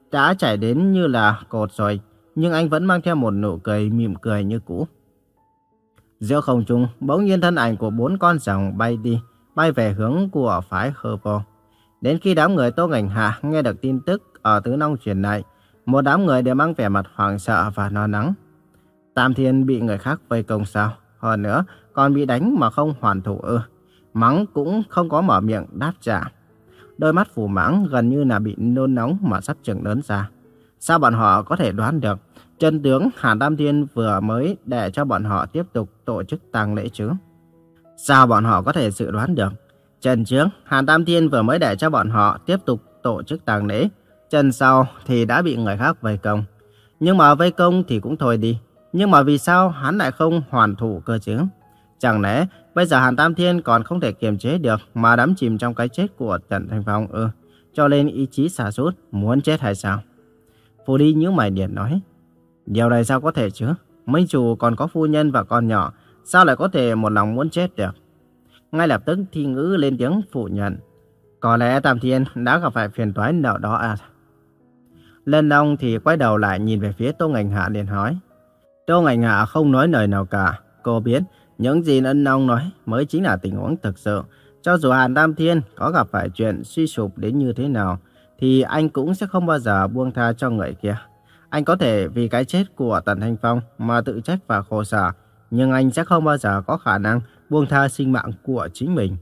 đã chảy đến như là cột rồi, nhưng anh vẫn mang theo một nụ cười mỉm cười như cũ. Giữa không trung, bỗng nhiên thân ảnh của bốn con rồng bay đi, bay về hướng của phái Hư Vô. Đến khi đám người Tô Ngành Hạ nghe được tin tức ở Tứ Nông truyền lại, một đám người đều mang vẻ mặt hoảng sợ và lo lắng. Tam Thiên bị người khác vây công sao? Hơn nữa, còn bị đánh mà không hoàn thủ ư? Mắng cũng không có mở miệng đáp trả. Đôi mắt Phù Mãng gần như là bị nôn nóng mà sắp trừng lớn ra. Sao bọn họ có thể đoán được chân tướng Hàn Tam Thiên vừa mới để cho bọn họ tiếp tục tổ chức tang lễ chứ? Sao bọn họ có thể dự đoán được chân trước Hàn Tam Thiên vừa mới để cho bọn họ tiếp tục tổ chức tang lễ, chân sau thì đã bị người khác vây công? Nhưng mà vây công thì cũng thôi đi, nhưng mà vì sao hắn lại không hoàn thủ cơ chứ? Chẳng lẽ bây giờ Hàn Tam Thiên còn không thể kiềm chế được mà đắm chìm trong cái chết của Trần Thanh Phong ư? Cho nên ý chí sa sút muốn chết hay sao? Phù Đi nhíu mày điện nói, điều này sao có thể chứ? Minh chủ còn có phu nhân và con nhỏ, sao lại có thể một lòng muốn chết được? Ngay lập tức Thi Ngữ lên tiếng phủ nhận, có lẽ Tam Thiên đã gặp phải phiền toái nào đó à? Lân Long thì quay đầu lại nhìn về phía Tô Ngành Hạ liền hỏi. Tô Ngành Hạ không nói lời nào cả. Cô biết những gì Lân Long nói mới chính là tình huống thực sự. Cho dù Hàn Tam Thiên có gặp phải chuyện suy sụp đến như thế nào, thì anh cũng sẽ không bao giờ buông tha cho người kia. Anh có thể vì cái chết của Tần Thanh Phong mà tự trách và khổ sở, nhưng anh sẽ không bao giờ có khả năng buông tha sinh mạng của chính mình.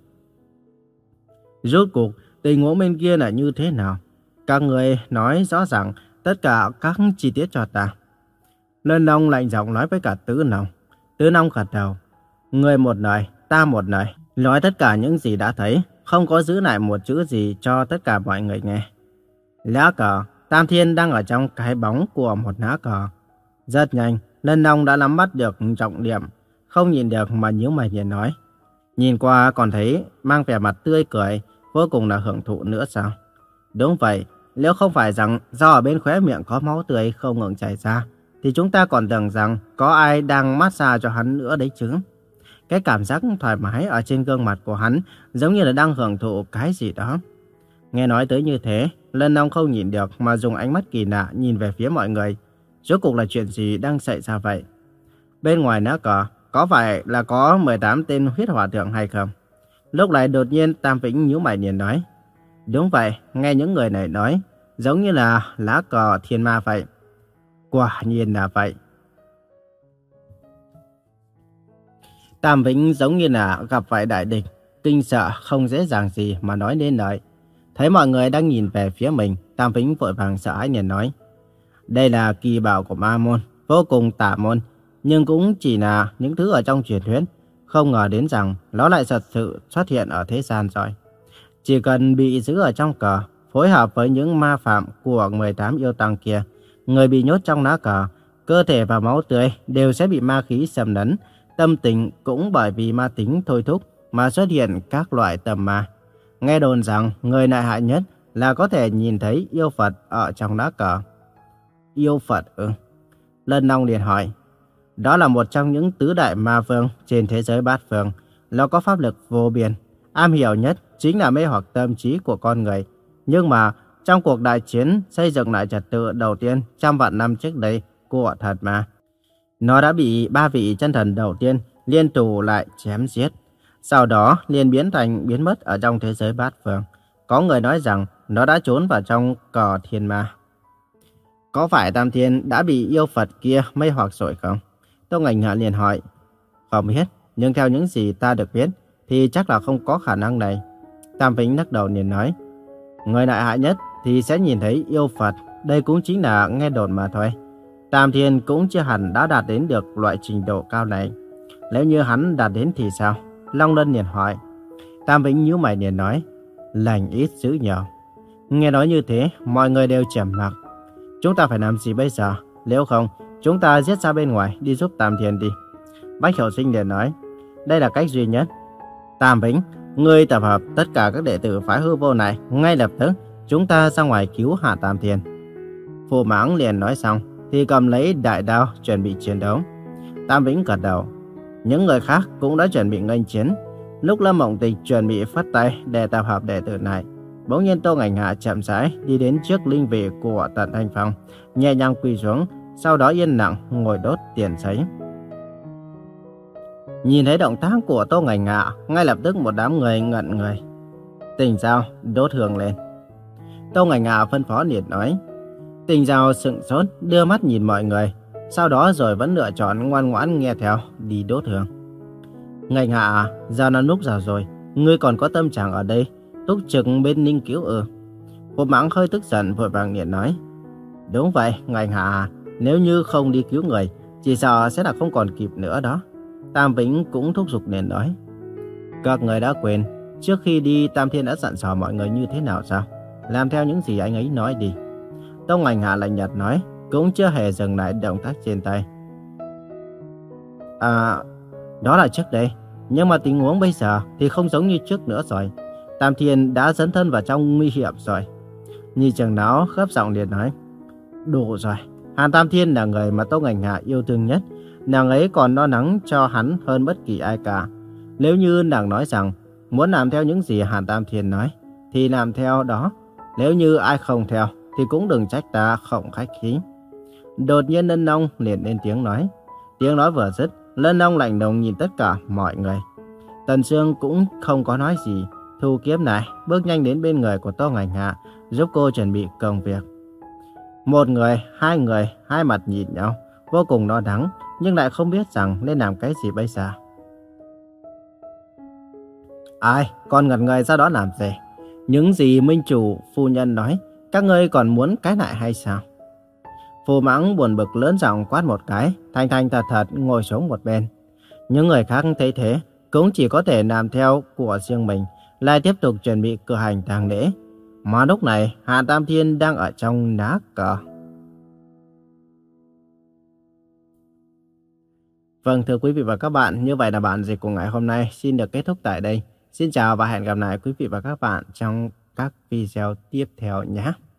Rốt cuộc, tình huống bên kia là như thế nào? Các người nói rõ ràng tất cả các chi tiết cho ta. Lân Long lạnh giọng nói với cả Tứ Nông. Tứ Nông gật đầu. Người một lời, ta một lời. Nói tất cả những gì đã thấy, không có giữ lại một chữ gì cho tất cả mọi người nghe. Lá cờ, Tam Thiên đang ở trong cái bóng của một lá cờ. Rất nhanh, Lân Long đã nắm bắt được trọng điểm, không nhìn được mà nhíu mày nhìn nói. Nhìn qua còn thấy mang vẻ mặt tươi cười, vô cùng là hưởng thụ nữa sao? Đúng vậy, nếu không phải rằng do ở bên khóe miệng có máu tươi không ngừng chảy ra, thì chúng ta còn tưởng rằng có ai đang massage cho hắn nữa đấy chứ. Cái cảm giác thoải mái ở trên gương mặt của hắn giống như là đang hưởng thụ cái gì đó. Nghe nói tới như thế, Lân Long không nhìn được mà dùng ánh mắt kỳ lạ nhìn về phía mọi người. Rốt cuộc là chuyện gì đang xảy ra vậy? Bên ngoài lá cờ, có phải là có mười tám tên huyết hỏa thượng hay không? Lúc này đột nhiên Tam Vĩnh nhíu mày nhìn nói. Đúng vậy, nghe những người này nói, giống như là lá cờ thiên ma vậy. Quả nhiên là vậy. Tam Vĩnh giống như là gặp phải đại địch, kinh sợ không dễ dàng gì mà nói nên lời. Thấy mọi người đang nhìn về phía mình, Tam Vĩnh vội vàng sợ hãi liền nói. Đây là kỳ bảo của ma môn, vô cùng tà môn, nhưng cũng chỉ là những thứ ở trong truyền thuyết. Không ngờ đến rằng nó lại thật sự xuất hiện ở thế gian rồi. Chỉ cần bị giữ ở trong cờ, phối hợp với những ma phạm của mười tám yêu tăng kia, người bị nhốt trong lá cờ, cơ thể và máu tươi đều sẽ bị ma khí xâm lấn, tâm tình cũng bởi vì ma tính thôi thúc mà xuất hiện các loại tầm ma. Nghe đồn rằng người lợi hại nhất là có thể nhìn thấy yêu Phật ở trong lá cờ. Yêu Phật ư? Lân Long liền hỏi. Đó là một trong những tứ đại ma vương trên thế giới bát phương. Nó có pháp lực vô biên, am hiểu nhất chính là mê hoặc tâm trí của con người. Nhưng mà trong cuộc đại chiến xây dựng lại trật tự đầu tiên trăm vạn năm trước đây của thật ma, nó đã bị ba vị chân thần đầu tiên liên thủ lại chém giết. Sau đó liền biến thành biến mất ở trong thế giới bát phương. Có người nói rằng nó đã trốn vào trong cờ thiên ma. Có phải Tam Thiên đã bị yêu Phật kia mê hoặc rồi không? Tô Ngành Hạ liền hỏi. Không biết, nhưng theo những gì ta được biết thì chắc là không có khả năng này. Tam Vĩnh lắc đầu liền nói. Người lợi hại nhất thì sẽ nhìn thấy yêu Phật. Đây cũng chính là nghe đồn mà thôi. Tam Thiên cũng chưa hẳn đã đạt đến được loại trình độ cao này. Nếu như hắn đạt đến thì sao? Long Lân liền hỏi. Tam Vĩnh nhíu mày liền nói. Lành ít dữ nhiều. Nghe nói như thế, mọi người đều trầm mặc. Chúng ta phải làm gì bây giờ? Nếu không, chúng ta giết ra bên ngoài đi giúp Tam Thiên đi. Bách Hiểu Sinh liền nói. Đây là cách duy nhất. Tam Vĩnh, ngươi tập hợp tất cả các đệ tử phái Hư Vô này ngay lập tức. Chúng ta ra ngoài cứu hạ Tam Thiên. Phù Mãng liền nói xong thì cầm lấy đại đao chuẩn bị chiến đấu. Tam Vĩnh gật đầu. Những người khác cũng đã chuẩn bị nghênh chiến. Lúc Lâm Mộng Tịch chuẩn bị phất tay để tập hợp đệ tử này, Bỗng nhiên Tô Ngành Hạ chậm rãi đi đến trước linh vị của Tần Thanh Phong, nhẹ nhàng quỳ xuống, sau đó yên lặng ngồi đốt tiền giấy. Nhìn thấy động tác của Tô Ngành Hạ, ngay lập tức một đám người ngẩn người. Tình Giao đốt hương lên. Tô Ngành Hạ phân phó liền nói. Tình Giao sững sốt, đưa mắt nhìn mọi người, sau đó rồi vẫn lựa chọn ngoan ngoãn nghe theo, đi đốt hương. Ngành Hạ à, giờ là lúc giờ rồi, ngươi còn có tâm trạng ở đây, túc trực bên Ninh Cứu ư? Cô Mãng hơi tức giận vội vàng liền nói. Đúng vậy, Ngành Hạ à, nếu như không đi cứu người, chỉ sợ sẽ là không còn kịp nữa đó. Tam Vĩnh cũng thúc giục liền nói. Các người đã quên, trước khi đi Tam Thiên đã dặn dò mọi người như thế nào sao? Làm theo những gì anh ấy nói đi. Tô Ngành Hạ lạnh nhạt nói, cũng chưa hề dừng lại động tác trên tay. À, đó là trước đây, nhưng mà tình huống bây giờ thì không giống như trước nữa rồi. Tam Thiên đã dấn thân vào trong nguy hiểm rồi. Nhi Trường Náo gấp giọng liền nói. Đủ rồi, Hàn Tam Thiên là người mà Tô Ngành Hạ yêu thương nhất. Nàng ấy còn lo lắng cho hắn hơn bất kỳ ai cả. Nếu như nàng nói rằng muốn làm theo những gì Hàn Tam Thiên nói, thì làm theo đó. Nếu như ai không theo, thì cũng đừng trách ta không khách khí. Đột nhiên Lân Long liền lên tiếng nói. Tiếng nói vừa dứt, Lân Long lạnh lùng nhìn tất cả mọi người. Tần Sương cũng không có nói gì. Thu Kiếp này bước nhanh đến bên người của Tô Ngành Hạ, giúp cô chuẩn bị công việc. Một người, hai người, hai mặt nhìn nhau, vô cùng lo lắng, nhưng lại không biết rằng nên làm cái gì bây giờ. Ai, còn ngẩn người ra đó làm gì? Những gì Minh Chủ, phu nhân nói, các ngươi còn muốn cái lại hay sao? Phù Mãng buồn bực lớn giọng quát một cái, thành thành thật thật ngồi xuống một bên. Những người khác thấy thế, cũng chỉ có thể làm theo của riêng mình, lại tiếp tục chuẩn bị cử hành tang lễ. Mà lúc này, Hàn Tam Thiên đang ở trong ná cờ. Vâng, thưa quý vị và các bạn, như vậy là bản dịch của ngày hôm nay xin được kết thúc tại đây. Xin chào và hẹn gặp lại quý vị và các bạn trong các video tiếp theo nhé.